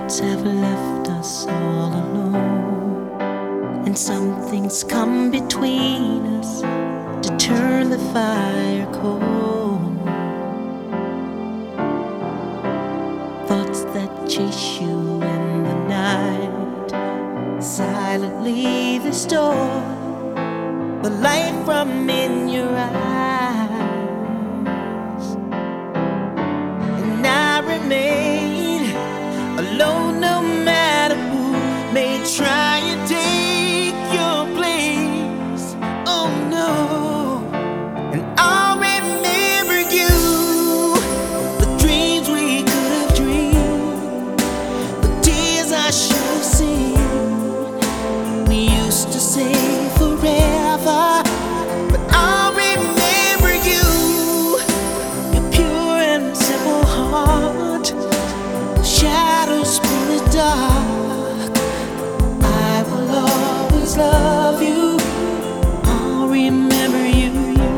nights have left us all alone, and some things come between us to turn the fire cold. Thoughts that chase you in the night silently restore the light from in your eyes, and I remain alone no matter who may try and take your place. Oh no. And I'll remember you, the dreams we could have dreamed, the tears I should have seen. We used to say forever, but I'll remember you, your pure and simple heart. Shadows pull it dark. I will always love you. I'll remember you.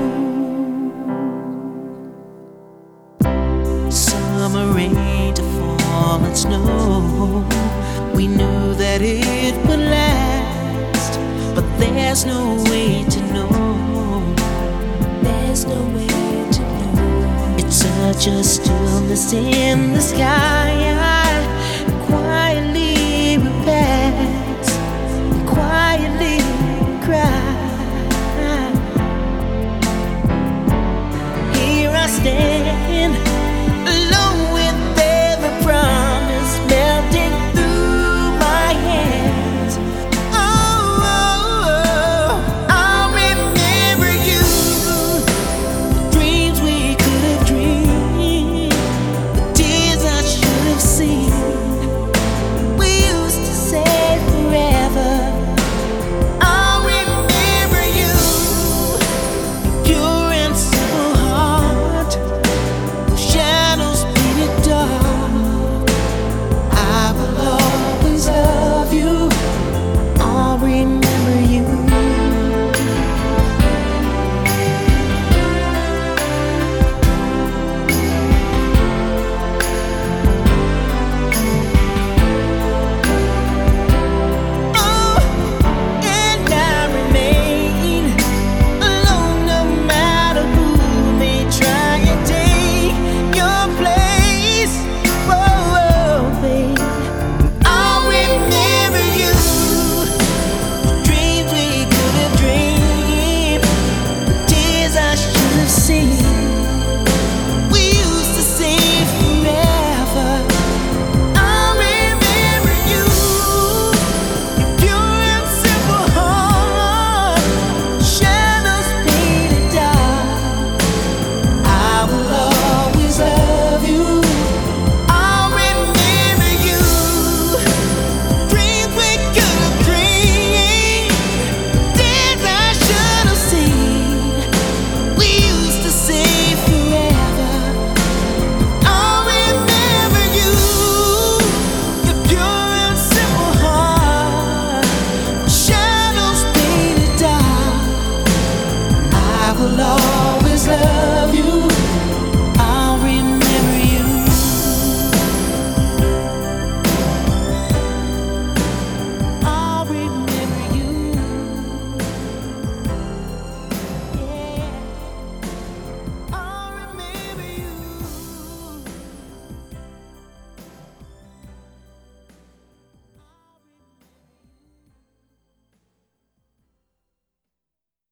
Summer rain to fall and snow. We knew that it would last, but there's no way to know. There's no way to know. It's such a stillness in the sky.